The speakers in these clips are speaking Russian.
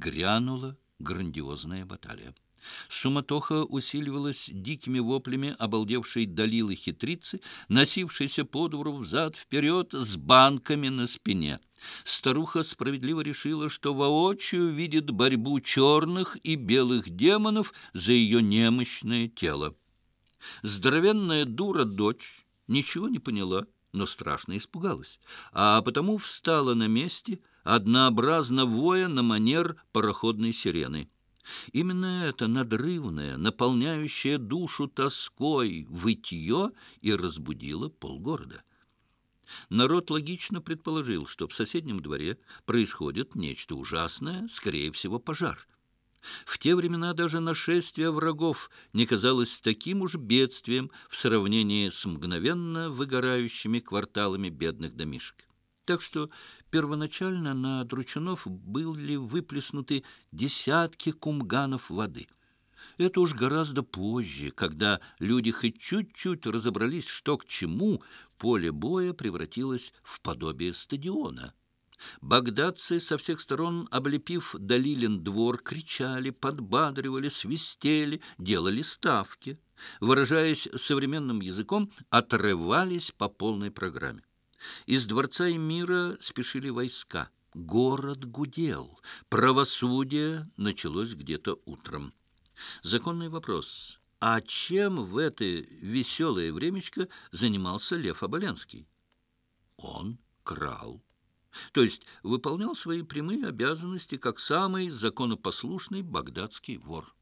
грянула грандиозная баталия. Суматоха усиливалась дикими воплями обалдевшей Далилы-хитрицы, носившейся по двору взад-вперед с банками на спине. Старуха справедливо решила, что воочию видит борьбу черных и белых демонов за ее немощное тело. Здоровенная дура-дочь ничего не поняла, но страшно испугалась, а потому встала на месте, однообразно воя на манер пароходной сирены. Именно это надрывное, наполняющее душу тоской вытье и разбудило полгорода. Народ логично предположил, что в соседнем дворе происходит нечто ужасное, скорее всего, пожар. В те времена даже нашествие врагов не казалось таким уж бедствием в сравнении с мгновенно выгорающими кварталами бедных домишек. Так что первоначально на дручунов были выплеснуты десятки кумганов воды. Это уж гораздо позже, когда люди хоть чуть-чуть разобрались, что к чему, поле боя превратилось в подобие стадиона. Багдадцы, со всех сторон облепив Далилин двор, кричали, подбадривали, свистели, делали ставки. Выражаясь современным языком, отрывались по полной программе. Из дворца эмира спешили войска. Город гудел. Правосудие началось где-то утром. Законный вопрос. А чем в это веселое времечко занимался Лев Оболенский? Он крал. То есть выполнял свои прямые обязанности как самый законопослушный багдадский вор.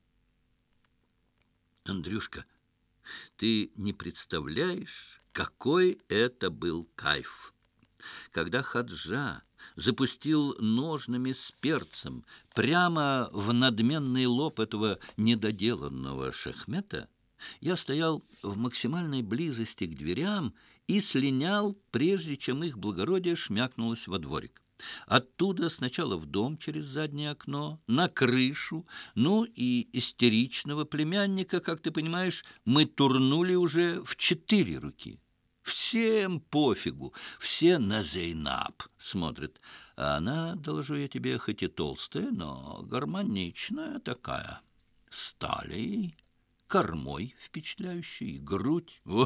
Андрюшка, ты не представляешь, какой это был кайф! Когда Хаджа запустил ножнами с перцем прямо в надменный лоб этого недоделанного Шахмета, я стоял в максимальной близости к дверям и слинял, прежде чем их благородие шмякнулось во дворик. Оттуда сначала в дом через заднее окно, на крышу, ну и истеричного племянника, как ты понимаешь, мы турнули уже в 4 руки. Всем пофигу, все на Зейнаб смотрят. А она, доложу я тебе, хоть и толстая, но гармоничная такая, с талией, кормой впечатляющей, грудь. О,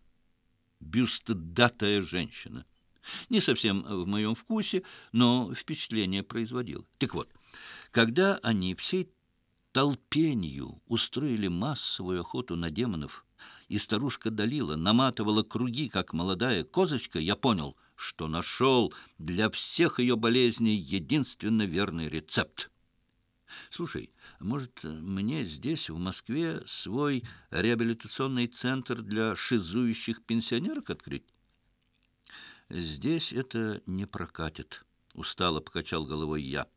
бюстдатая женщина. Не совсем в моем вкусе, но впечатление производил. Так вот, когда они всей толпенью устроили массовую охоту на демонов, и старушка Далила наматывала круги, как молодая козочка, я понял, что нашел для всех ее болезней единственно верный рецепт. Слушай, может, мне здесь, в Москве, свой реабилитационный центр для шизующих пенсионерок открыть? Здесь это не прокатит, устало покачал головой я.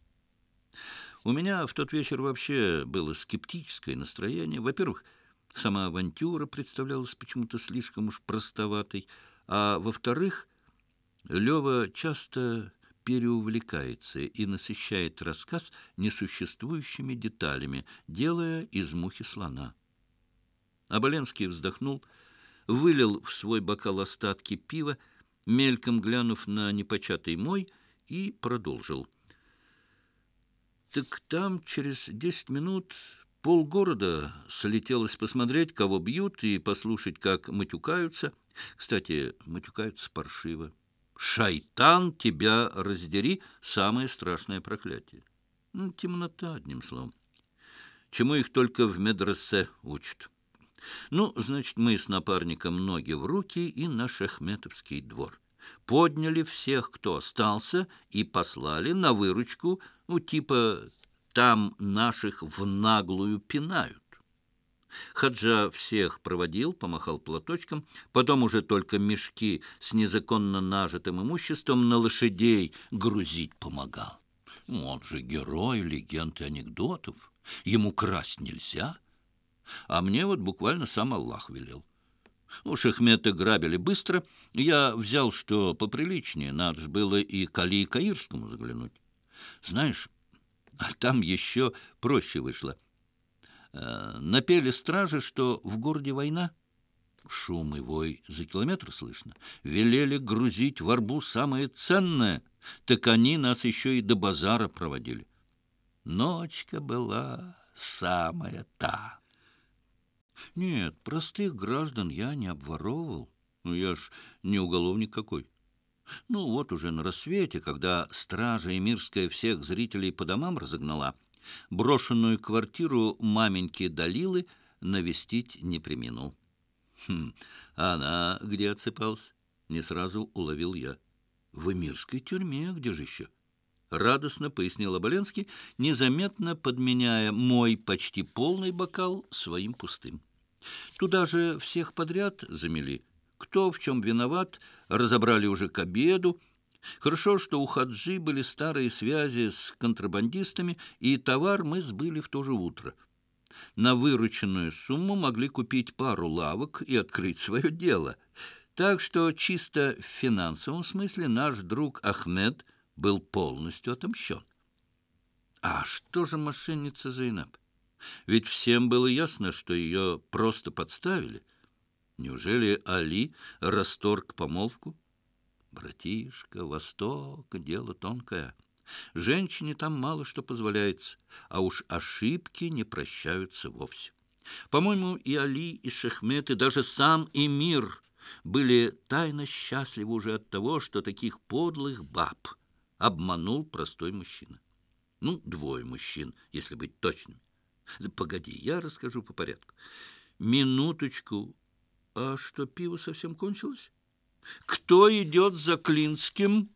У меня в тот вечер вообще было скептическое настроение. Во-первых, сама авантюра представлялась почему-то слишком уж простоватой, а во-вторых, Лева часто переувлекается и насыщает рассказ несуществующими деталями, делая из мухи слона. Оболенский вздохнул, вылил в свой бокал остатки пива, мельком глянув на непочатый мой, и продолжил. Так там через 10 минут полгорода слетелось посмотреть, кого бьют, и послушать, как матюкаются. Кстати, матюкаются паршиво. «Шайтан, тебя раздери!» — самое страшное проклятие. Темнота, одним словом. Чему их только в медресе учат. Ну, значит, мы с напарником ноги в руки и на Шахметовский двор. Подняли всех, кто остался, и послали на выручку, ну, типа там наших в наглую пинают. Хаджа всех проводил, помахал платочком, потом уже только мешки с незаконно нажитым имуществом на лошадей грузить помогал. Он же герой легенд и анекдотов, ему красть нельзя. А мне вот буквально сам Аллах велел. У Шахмета грабили быстро, я взял что поприличнее, надо же было и к Али Каирскому заглянуть. Знаешь, а там еще проще вышло. Напели стражи, что в городе война. Шум и вой за километр слышно. Велели грузить в арбу самое ценное, так они нас еще и до базара проводили. Ночка была самая та. Нет, простых граждан я не обворовывал. Ну, я ж не уголовник какой. Ну, вот уже на рассвете, когда стража Эмирская всех зрителей по домам разогнала, брошенную квартиру маменьки Далилы навестить не преминул. А она где отсыпалась? Не сразу уловил я. В эмирской тюрьме, где же еще? Радостно пояснил Оболенский, незаметно подменяя мой почти полный бокал своим пустым. Туда же всех подряд замели. Кто в чем виноват, разобрали уже к обеду. Хорошо, что у Хаджи были старые связи с контрабандистами, и товар мы сбыли в то же утро. На вырученную сумму могли купить пару лавок и открыть свое дело. Так что чисто в финансовом смысле наш друг Ахмед был полностью отомщен. А что же мошенница Зейнаб? Ведь всем было ясно, что ее просто подставили. Неужели Али расторг помолвку? Братишка, Восток — дело тонкое. Женщине там мало что позволяется, а уж ошибки не прощаются вовсе. По-моему, и Али, и Шехмет, и даже сам эмир были тайно счастливы уже от того, что таких подлых баб обманул простой мужчина. Ну, двое мужчин, если быть точным. Да погоди, я расскажу по порядку. Минуточку. А что, пиво совсем кончилось? Кто идет за Клинским?